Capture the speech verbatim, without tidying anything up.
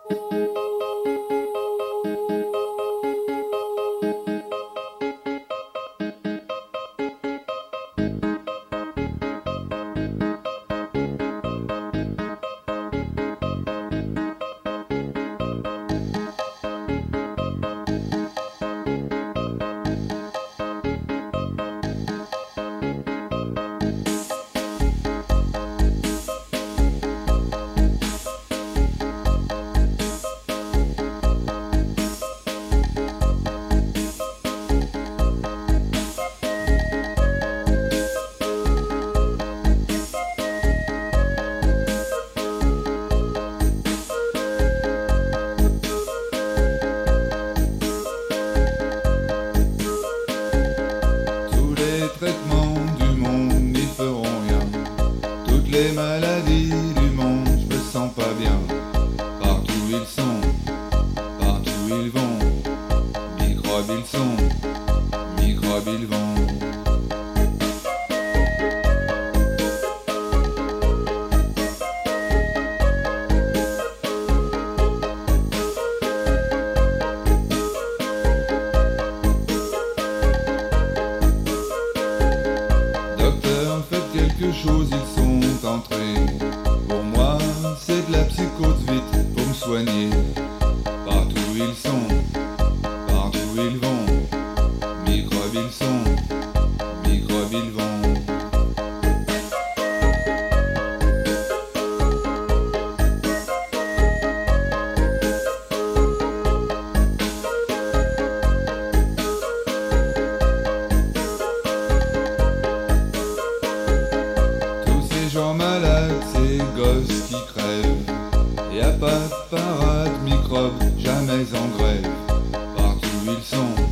Traitements du monde n'y feront rien. Toutes les maladies du monde, je me sens pas bien. Partout ils sont, partout ils vont. Microbes ils sont, microbes ils vont. Faites quelque chose, ils sont entrés. Pour moi, c'est de la psychose, vite, pour me soigner. Partout ils sont, partout ils vont. Microbes ils sont, microbes ils vont. Gens malades, ces gosses qui crèvent. Y a pas de parade, microbes, jamais en grève. Partout ils sont,